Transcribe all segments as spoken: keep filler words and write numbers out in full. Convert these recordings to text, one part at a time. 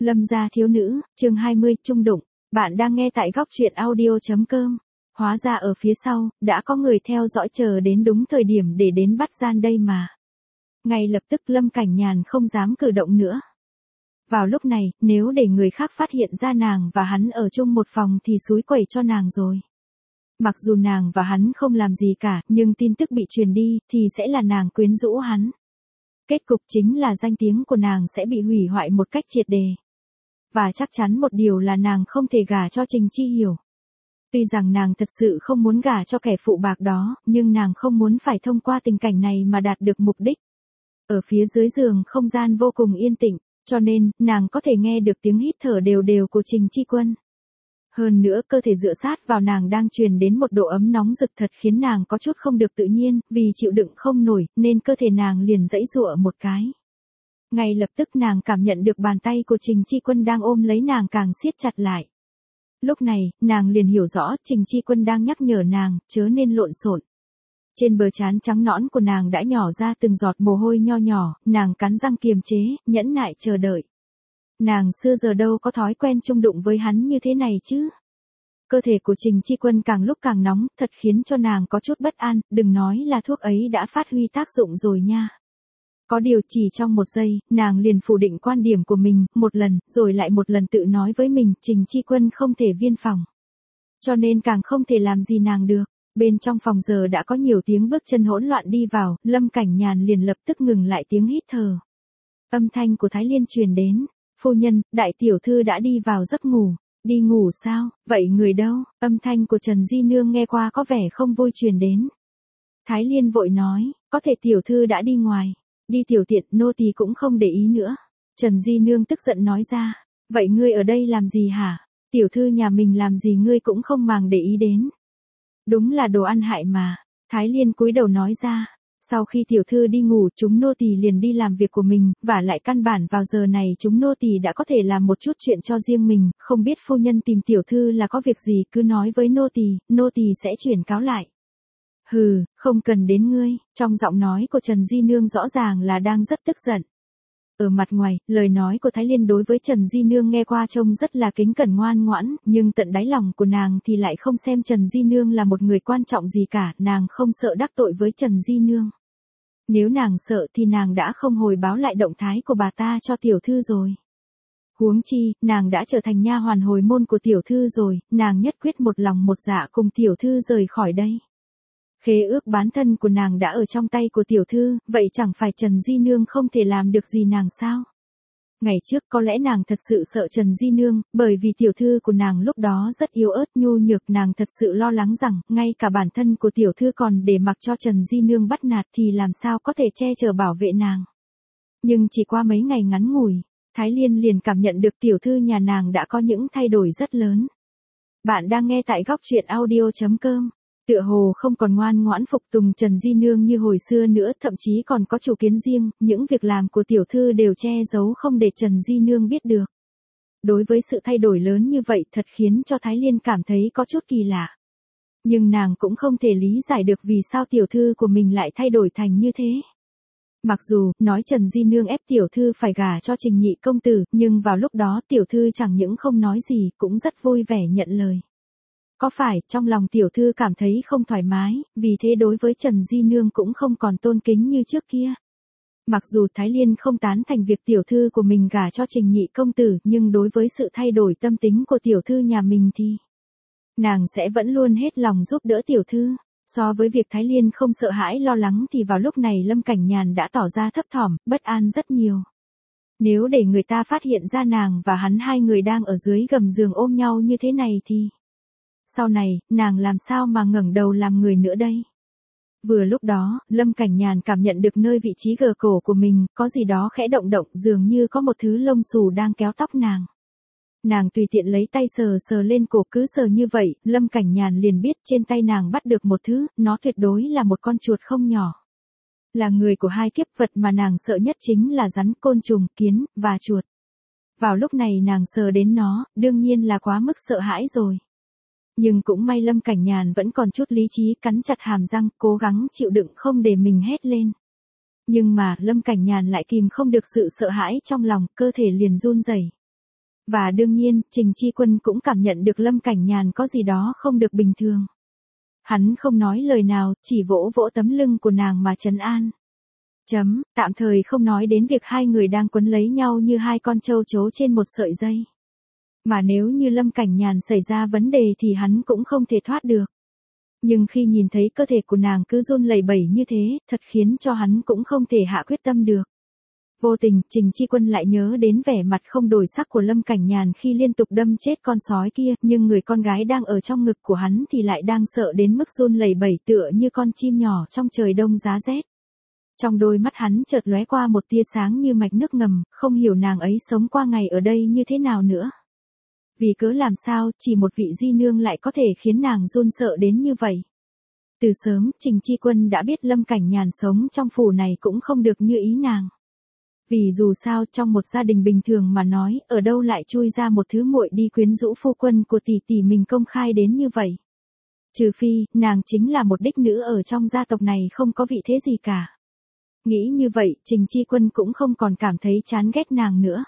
Lâm gia thiếu nữ, chương hai mươi, trung đụng. Bạn đang nghe tại góc truyện audio chấm com. Hóa ra ở phía sau, đã có người theo dõi chờ đến đúng thời điểm để đến bắt gian đây mà. Ngay lập tức Lâm Cảnh Nhàn không dám cử động nữa. Vào lúc này, nếu để người khác phát hiện ra nàng và hắn ở chung một phòng thì xúi quẩy cho nàng rồi. Mặc dù nàng và hắn không làm gì cả, nhưng tin tức bị truyền đi, thì sẽ là nàng quyến rũ hắn. Kết cục chính là danh tiếng của nàng sẽ bị hủy hoại một cách triệt đề. Và chắc chắn một điều là nàng không thể gả cho Trình Chi Hiểu. Tuy rằng nàng thật sự không muốn gả cho kẻ phụ bạc đó, nhưng nàng không muốn phải thông qua tình cảnh này mà đạt được mục đích. Ở phía dưới giường không gian vô cùng yên tĩnh, cho nên, nàng có thể nghe được tiếng hít thở đều đều của Trình Chi Quân. Hơn nữa cơ thể dựa sát vào nàng đang truyền đến một độ ấm nóng rực thật khiến nàng có chút không được tự nhiên, vì chịu đựng không nổi, nên cơ thể nàng liền giãy giụa một cái. Ngay lập tức nàng cảm nhận được bàn tay của Trình Chi Quân đang ôm lấy nàng càng siết chặt lại. Lúc này, nàng liền hiểu rõ Trình Chi Quân đang nhắc nhở nàng, chớ nên lộn xộn. Trên bờ trán trắng nõn của nàng đã nhỏ ra từng giọt mồ hôi nho nhỏ, nàng cắn răng kiềm chế, nhẫn nại chờ đợi. Nàng xưa giờ đâu có thói quen chung đụng với hắn như thế này chứ. Cơ thể của Trình Chi Quân càng lúc càng nóng, thật khiến cho nàng có chút bất an, đừng nói là thuốc ấy đã phát huy tác dụng rồi nha. Có điều chỉ trong một giây, nàng liền phủ định quan điểm của mình, một lần, rồi lại một lần tự nói với mình, Trình Chi Quân không thể viên phòng. Cho nên càng không thể làm gì nàng được. Bên trong phòng giờ đã có nhiều tiếng bước chân hỗn loạn đi vào, Lâm Cảnh Nhàn liền lập tức ngừng lại tiếng hít thở. Âm thanh của Thái Liên truyền đến, phu nhân, đại tiểu thư đã đi vào giấc ngủ, đi ngủ sao, vậy người đâu, âm thanh của Trần Di Nương nghe qua có vẻ không vui truyền đến. Thái Liên vội nói, có thể tiểu thư đã đi ngoài, đi tiểu tiện, nô tỳ cũng không để ý nữa. Trần Di Nương tức giận nói ra, vậy ngươi ở đây làm gì hả, tiểu thư nhà mình làm gì ngươi cũng không màng để ý đến. Đúng là đồ ăn hại mà, Thái Liên cúi đầu nói ra, sau khi tiểu thư đi ngủ chúng nô tỳ liền đi làm việc của mình, và lại căn bản vào giờ này chúng nô tỳ đã có thể làm một chút chuyện cho riêng mình, không biết phu nhân tìm tiểu thư là có việc gì cứ nói với nô tỳ, nô tỳ sẽ chuyển cáo lại. Hừ, không cần đến ngươi, trong giọng nói của Trần Di Nương rõ ràng là đang rất tức giận. Ở mặt ngoài, lời nói của Thái Liên đối với Trần Di Nương nghe qua trông rất là kính cẩn ngoan ngoãn, nhưng tận đáy lòng của nàng thì lại không xem Trần Di Nương là một người quan trọng gì cả, nàng không sợ đắc tội với Trần Di Nương. Nếu nàng sợ thì nàng đã không hồi báo lại động thái của bà ta cho tiểu thư rồi. Huống chi, nàng đã trở thành nha hoàn hồi môn của tiểu thư rồi, nàng nhất quyết một lòng một dạ cùng tiểu thư rời khỏi đây. Khế ước bán thân của nàng đã ở trong tay của tiểu thư, vậy chẳng phải Trần Di Nương không thể làm được gì nàng sao? Ngày trước có lẽ nàng thật sự sợ Trần Di Nương, bởi vì tiểu thư của nàng lúc đó rất yếu ớt nhu nhược, nàng thật sự lo lắng rằng, ngay cả bản thân của tiểu thư còn để mặc cho Trần Di Nương bắt nạt thì làm sao có thể che chở bảo vệ nàng. Nhưng chỉ qua mấy ngày ngắn ngủi, Thái Liên liền cảm nhận được tiểu thư nhà nàng đã có những thay đổi rất lớn. Bạn đang nghe tại góc truyện audio chấm com. Tựa hồ không còn ngoan ngoãn phục tùng Trần Di Nương như hồi xưa nữa, thậm chí còn có chủ kiến riêng, những việc làm của tiểu thư đều che giấu không để Trần Di Nương biết được. Đối với sự thay đổi lớn như vậy thật khiến cho Thái Liên cảm thấy có chút kỳ lạ. Nhưng nàng cũng không thể lý giải được vì sao tiểu thư của mình lại thay đổi thành như thế. Mặc dù, nói Trần Di Nương ép tiểu thư phải gả cho Trình nhị công tử, nhưng vào lúc đó tiểu thư chẳng những không nói gì, cũng rất vui vẻ nhận lời. Có phải, trong lòng tiểu thư cảm thấy không thoải mái, vì thế đối với Trần Di Nương cũng không còn tôn kính như trước kia. Mặc dù Thái Liên không tán thành việc tiểu thư của mình gả cho Trình nhị công tử, nhưng đối với sự thay đổi tâm tính của tiểu thư nhà mình thì nàng sẽ vẫn luôn hết lòng giúp đỡ tiểu thư. So với việc Thái Liên không sợ hãi lo lắng thì vào lúc này Lâm Cảnh Nhàn đã tỏ ra thấp thỏm, bất an rất nhiều. Nếu để người ta phát hiện ra nàng và hắn hai người đang ở dưới gầm giường ôm nhau như thế này thì sau này, nàng làm sao mà ngẩng đầu làm người nữa đây? Vừa lúc đó, Lâm Cảnh Nhàn cảm nhận được nơi vị trí gờ cổ của mình, có gì đó khẽ động động, dường như có một thứ lông xù đang kéo tóc nàng. Nàng tùy tiện lấy tay sờ sờ lên cổ, cứ sờ như vậy, Lâm Cảnh Nhàn liền biết trên tay nàng bắt được một thứ, nó tuyệt đối là một con chuột không nhỏ. Là người của hai kiếp vật mà nàng sợ nhất chính là rắn, côn trùng, kiến, và chuột. Vào lúc này nàng sờ đến nó, đương nhiên là quá mức sợ hãi rồi. Nhưng cũng may Lâm Cảnh Nhàn vẫn còn chút lý trí, cắn chặt hàm răng, cố gắng chịu đựng không để mình hét lên. Nhưng mà, Lâm Cảnh Nhàn lại kìm không được sự sợ hãi trong lòng, cơ thể liền run rẩy. Và đương nhiên, Trình Chi Quân cũng cảm nhận được Lâm Cảnh Nhàn có gì đó không được bình thường. Hắn không nói lời nào, chỉ vỗ vỗ tấm lưng của nàng mà trấn an. Chấm, tạm thời không nói đến việc hai người đang quấn lấy nhau như hai con trâu trố trên một sợi dây. Mà nếu như Lâm Cảnh Nhàn xảy ra vấn đề thì hắn cũng không thể thoát được. Nhưng khi nhìn thấy cơ thể của nàng cứ run lẩy bẩy như thế, thật khiến cho hắn cũng không thể hạ quyết tâm được. Vô tình, Trình Chi Quân lại nhớ đến vẻ mặt không đổi sắc của Lâm Cảnh Nhàn khi liên tục đâm chết con sói kia, nhưng người con gái đang ở trong ngực của hắn thì lại đang sợ đến mức run lẩy bẩy tựa như con chim nhỏ trong trời đông giá rét. Trong đôi mắt hắn chợt lóe qua một tia sáng như mạch nước ngầm, không hiểu nàng ấy sống qua ngày ở đây như thế nào nữa. Vì cớ làm sao, chỉ một vị di nương lại có thể khiến nàng run sợ đến như vậy. Từ sớm, Trình Chi Quân đã biết Lâm Cảnh Nhàn sống trong phủ này cũng không được như ý nàng. Vì dù sao trong một gia đình bình thường mà nói, ở đâu lại chui ra một thứ muội đi quyến rũ phu quân của tỷ tỷ mình công khai đến như vậy. Trừ phi, nàng chính là một đích nữ ở trong gia tộc này không có vị thế gì cả. Nghĩ như vậy, Trình Chi Quân cũng không còn cảm thấy chán ghét nàng nữa.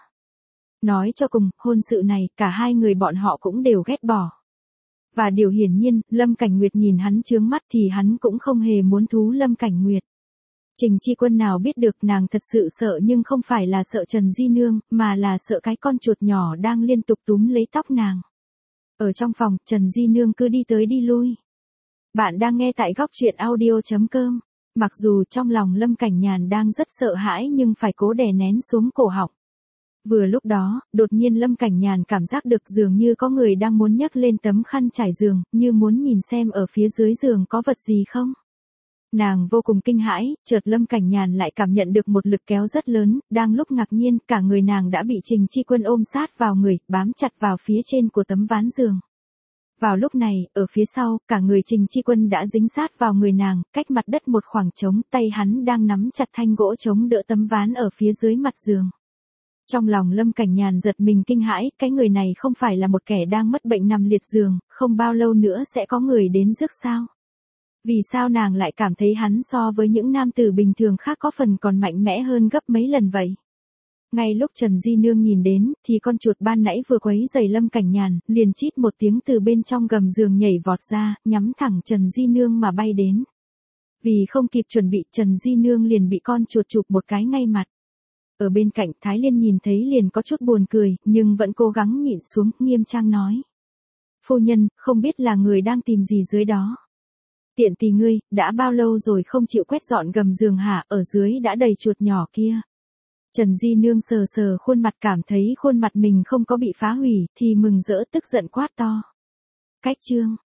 Nói cho cùng, hôn sự này, cả hai người bọn họ cũng đều ghét bỏ. Và điều hiển nhiên, Lâm Cảnh Nguyệt nhìn hắn chướng mắt thì hắn cũng không hề muốn thú Lâm Cảnh Nguyệt. Trình Chi Quân nào biết được nàng thật sự sợ nhưng không phải là sợ Trần Di Nương, mà là sợ cái con chuột nhỏ đang liên tục túm lấy tóc nàng. Ở trong phòng, Trần Di Nương cứ đi tới đi lui. Bạn đang nghe tại góc truyện audio chấm com. Mặc dù trong lòng Lâm Cảnh Nhàn đang rất sợ hãi nhưng phải cố đè nén xuống cổ họng. Vừa lúc đó, đột nhiên Lâm Cảnh Nhàn cảm giác được dường như có người đang muốn nhấc lên tấm khăn trải giường, như muốn nhìn xem ở phía dưới giường có vật gì không. Nàng vô cùng kinh hãi, chợt Lâm Cảnh Nhàn lại cảm nhận được một lực kéo rất lớn, đang lúc ngạc nhiên, cả người nàng đã bị Trình Chi Quân ôm sát vào người, bám chặt vào phía trên của tấm ván giường. Vào lúc này, ở phía sau, cả người Trình Chi Quân đã dính sát vào người nàng, cách mặt đất một khoảng trống, tay hắn đang nắm chặt thanh gỗ chống đỡ tấm ván ở phía dưới mặt giường. Trong lòng Lâm Cảnh Nhàn giật mình kinh hãi, cái người này không phải là một kẻ đang mất bệnh nằm liệt giường, không bao lâu nữa sẽ có người đến rước sao? Vì sao nàng lại cảm thấy hắn so với những nam tử bình thường khác có phần còn mạnh mẽ hơn gấp mấy lần vậy? Ngay lúc Trần Di Nương nhìn đến, thì con chuột ban nãy vừa quấy giày Lâm Cảnh Nhàn, liền chít một tiếng từ bên trong gầm giường nhảy vọt ra, nhắm thẳng Trần Di Nương mà bay đến. Vì không kịp chuẩn bị, Trần Di Nương liền bị con chuột chụp một cái ngay mặt. Ở bên cạnh, Thái Liên nhìn thấy liền có chút buồn cười, nhưng vẫn cố gắng nhịn xuống, nghiêm trang nói. Phu nhân, không biết là người đang tìm gì dưới đó. Tiện tỳ ngươi, đã bao lâu rồi không chịu quét dọn gầm giường hả, ở dưới đã đầy chuột nhỏ kia. Trần Di Nương sờ sờ khuôn mặt cảm thấy khuôn mặt mình không có bị phá hủy, thì mừng rỡ tức giận quát to. Cách chương,